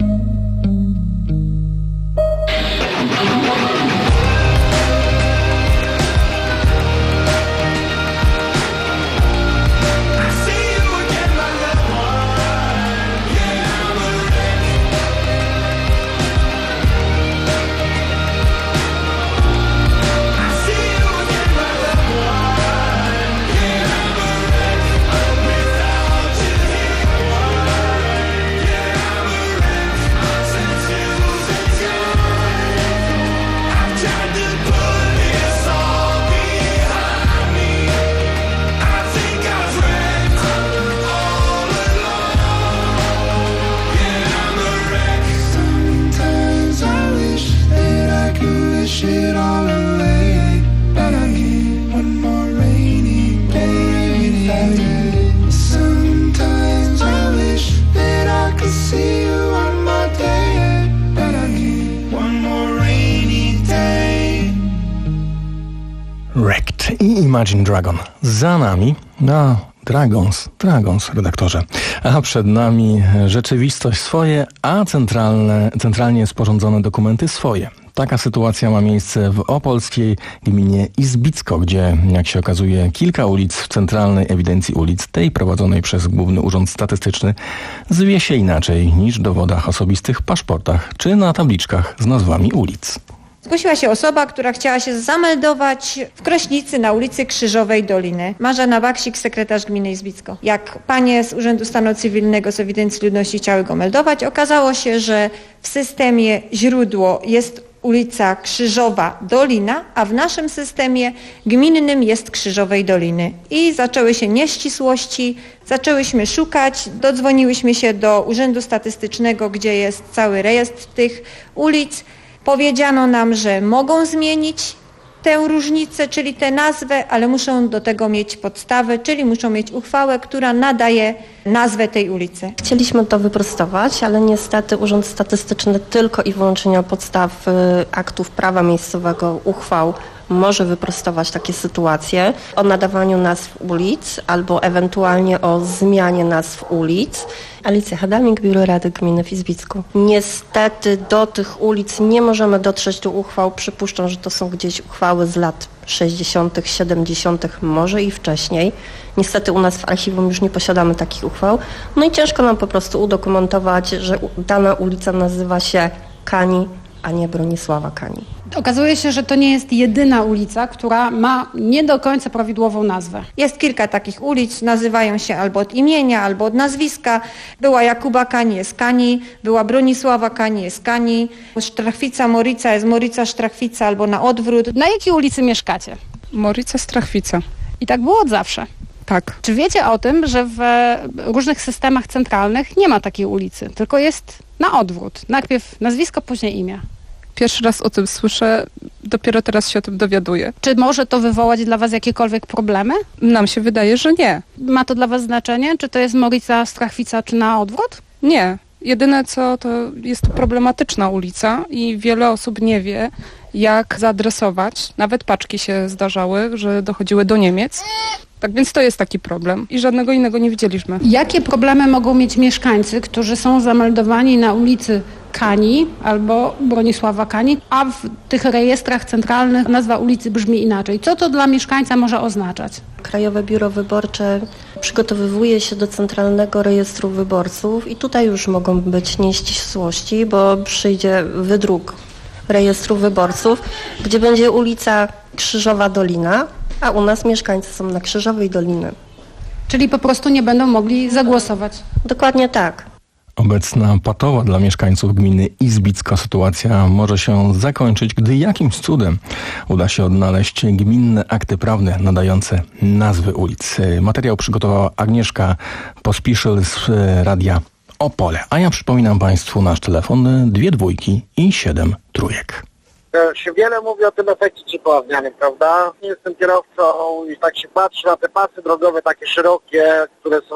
Wrecked i Imagine Dragon za nami, no Dragons, Dragons, redaktorze. A przed nami rzeczywistość swoje, a centralne, centralnie sporządzone dokumenty swoje. Taka sytuacja ma miejsce w opolskiej gminie Izbicko, gdzie, jak się okazuje, kilka ulic w Centralnej Ewidencji Ulic, tej prowadzonej przez Główny Urząd Statystyczny, zwie się inaczej niż w dowodach osobistych, paszportach czy na tabliczkach z nazwami ulic. Zgłosiła się osoba, która chciała się zameldować w Krośnicy na ulicy Krzyżowej Doliny. Marzena Baksik, sekretarz gminy Izbicko. Jak panie z Urzędu Stanu Cywilnego, z Ewidencji Ludności chciały go meldować, okazało się, że w systemie źródło jest ulica Krzyżowa Dolina, a w naszym systemie gminnym jest Krzyżowej Doliny. I zaczęły się nieścisłości, zaczęłyśmy szukać, dodzwoniłyśmy się do Urzędu Statystycznego, gdzie jest cały rejestr tych ulic. Powiedziano nam, że mogą zmienić tę różnicę, czyli tę nazwę, ale muszą do tego mieć podstawę, czyli muszą mieć uchwałę, która nadaje nazwę tej ulicy. Chcieliśmy to wyprostować, ale niestety Urząd Statystyczny tylko i wyłącznie na podstaw aktów prawa miejscowego, uchwał może wyprostować takie sytuacje o nadawaniu nazw ulic albo ewentualnie o zmianie nazw ulic. Alicja Hadamik, Biuro Rady Gminy w Izbicku. Niestety do tych ulic nie możemy dotrzeć do uchwał. Przypuszczam, że to są gdzieś uchwały z lat sześćdziesiątych, siedemdziesiątych, może i wcześniej. Niestety u nas w archiwum już nie posiadamy takich uchwał. No i ciężko nam po prostu udokumentować, że dana ulica nazywa się Kani, a nie Bronisława Kani. Okazuje się, że to nie jest jedyna ulica, która ma nie do końca prawidłową nazwę. Jest kilka takich ulic, nazywają się albo od imienia, albo od nazwiska. Była Jakuba Kani, jest Kani, była Bronisława Kani, jest Kani, Sztrachwica Morica jest Morica Sztrachwica albo na odwrót. Na jakiej ulicy mieszkacie? Morica Strachwica. I tak było od zawsze? Tak. Czy wiecie o tym, że w różnych systemach centralnych nie ma takiej ulicy, tylko jest na odwrót? Najpierw nazwisko, później imię. Pierwszy raz o tym słyszę, dopiero teraz się o tym dowiaduję. Czy może to wywołać dla was jakiekolwiek problemy? Nam się wydaje, że nie. Ma to dla was znaczenie? Czy to jest Morica Strachwica, czy na odwrót? Nie. Jedyne co, to jest to problematyczna ulica i wiele osób nie wie, jak zaadresować. Nawet paczki się zdarzały, że dochodziły do Niemiec. Tak więc to jest taki problem i żadnego innego nie widzieliśmy. Jakie problemy mogą mieć mieszkańcy, którzy są zameldowani na ulicy Kani albo Bronisława Kani, a w tych rejestrach centralnych nazwa ulicy brzmi inaczej? Co to dla mieszkańca może oznaczać? Krajowe Biuro Wyborcze przygotowywuje się do Centralnego Rejestru Wyborców i tutaj już mogą być nieścisłości, bo przyjdzie wydruk Rejestru Wyborców, gdzie będzie ulica Krzyżowa Dolina, a u nas mieszkańcy są na Krzyżowej Doliny. Czyli po prostu nie będą mogli zagłosować? Dokładnie tak. Obecna patowa dla mieszkańców gminy Izbicko sytuacja może się zakończyć, gdy jakimś cudem uda się odnaleźć gminne akty prawne nadające nazwy ulic. Materiał przygotowała Agnieszka Pospíšil z Radia Opole. A ja przypominam Państwu nasz telefon dwie dwójki i siedem trójek. Się wiele mówi o tym efekcie ciepłownianym, prawda? Jestem kierowcą i tak się patrzy na te pasy drogowe takie szerokie, które są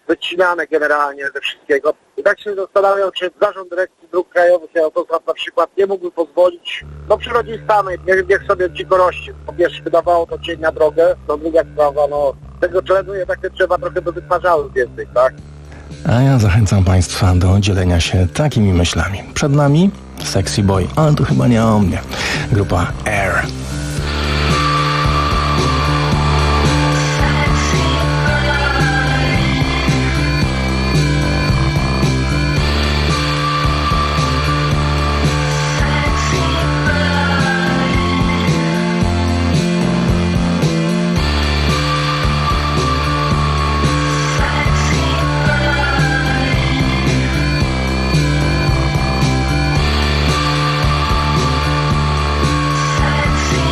wycinane generalnie ze wszystkiego. I tak się zastanawiam, czy Zarząd Dyrekcji Dróg Krajowych i Autostrad na przykład nie mógłby pozwolić, no przyrodzie samej, niech, niech sobie dziko rośnie. Po pierwsze wydawało to cień na drogę, no druga sprawa, no tego tlenu jednak trzeba trochę by wytwarzały więcej, tak? A ja zachęcam Państwa do dzielenia się takimi myślami. Przed nami Sexy Boy, ale to chyba nie o mnie. Grupa Air. Sexy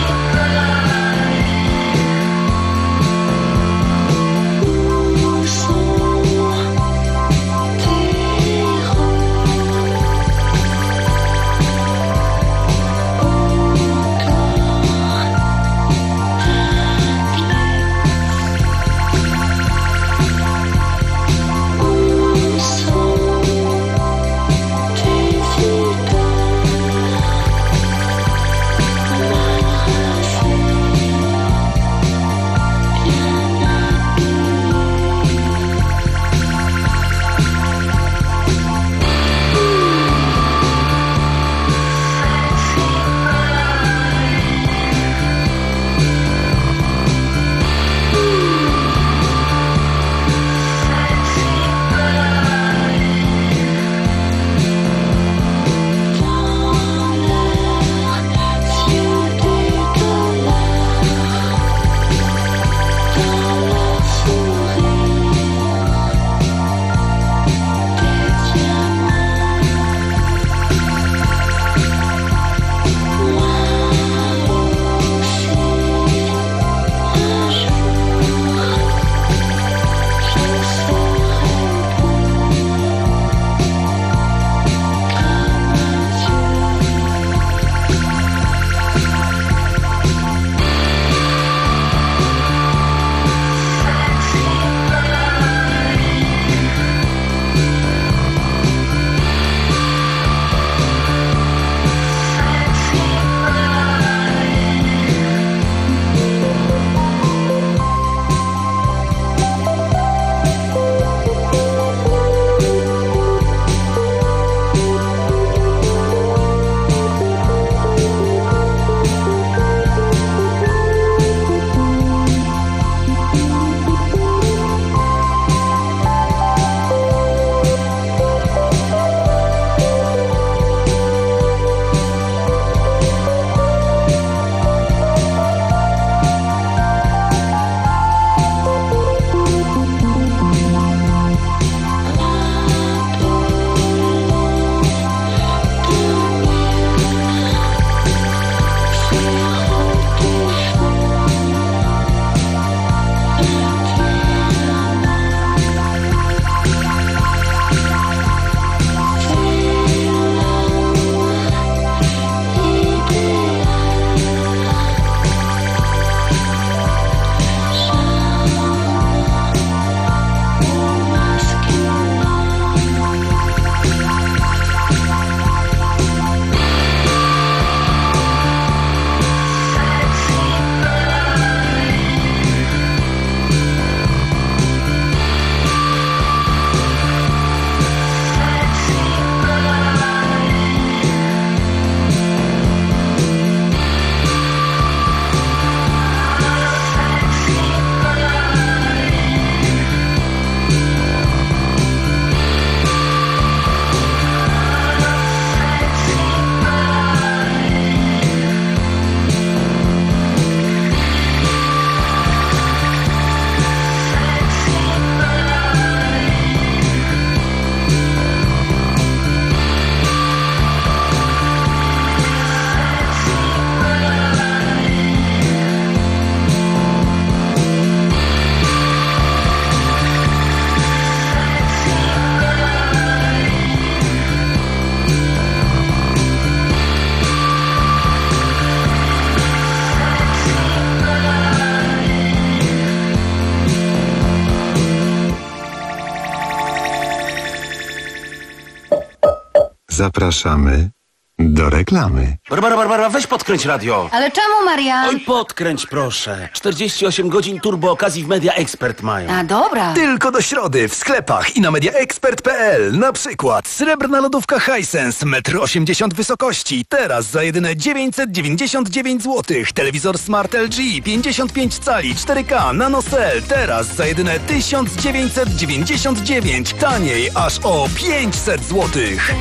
Zapraszamy do reklamy. Barbara, Barbara, weź podkręć radio. Ale czemu, Marian? Oj, podkręć proszę. czterdzieści osiem godzin turbo okazji w Media Expert mają. A dobra. Tylko do środy w sklepach i na mediaexpert kropka p l. Na przykład srebrna lodówka Hisense, metr osiemdziesiąt wysokości. Teraz za jedyne dziewięćset dziewięćdziesiąt dziewięć złotych. Telewizor Smart L G pięćdziesiąt pięć cali cztery K NanoCell. Teraz za jedyne tysiąc dziewięćset dziewięćdziesiąt dziewięć. Taniej aż o pięćset złotych.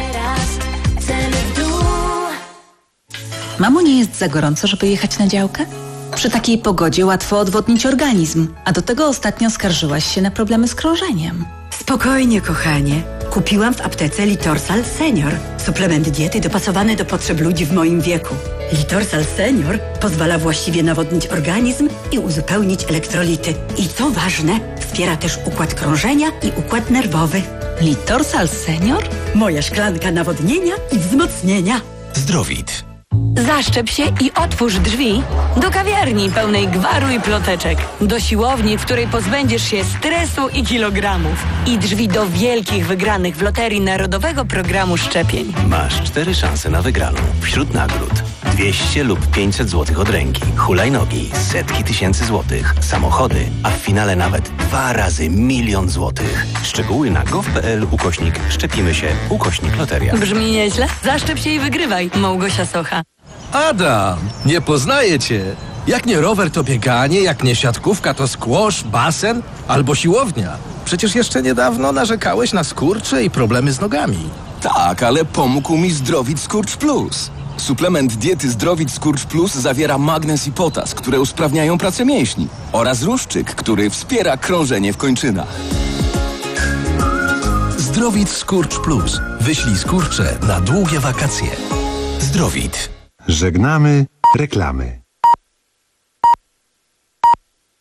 Mamo, nie jest za gorąco, żeby jechać na działkę? Przy takiej pogodzie łatwo odwodnić organizm, a do tego ostatnio skarżyłaś się na problemy z krążeniem. Spokojnie, kochanie. Kupiłam w aptece Litorsal Senior. Suplement diety dopasowany do potrzeb ludzi w moim wieku. Litorsal Senior pozwala właściwie nawodnić organizm i uzupełnić elektrolity. I co ważne, wspiera też układ krążenia i układ nerwowy. Litorsal Senior? Moja szklanka nawodnienia i wzmocnienia. Zdrowit. Zaszczep się i otwórz drzwi do kawiarni pełnej gwaru i ploteczek, do siłowni, w której pozbędziesz się stresu i kilogramów, i drzwi do wielkich wygranych w Loterii Narodowego Programu Szczepień. Masz cztery szanse na wygraną. Wśród nagród dwieście lub pięćset złotych od ręki, hulajnogi, setki tysięcy złotych, samochody, a w finale nawet dwa razy milion złotych. Szczegóły na gov kropka p l ukośnik szczepimy się ukośnik loteria. Brzmi nieźle? Zaszczep się i wygrywaj. Małgosia Socha. Adam, nie poznaję cię. Jak nie rower, to bieganie, jak nie siatkówka, to squash, basen albo siłownia. Przecież jeszcze niedawno narzekałeś na skurcze i problemy z nogami. Tak, ale pomógł mi Zdrowit Skurcz Plus. Suplement diety Zdrowit Skurcz Plus zawiera magnez i potas, które usprawniają pracę mięśni, oraz ruszczyk, który wspiera krążenie w kończynach. Zdrowit Skurcz Plus. Wyślij skurcze na długie wakacje. Zdrowit. Żegnamy reklamy.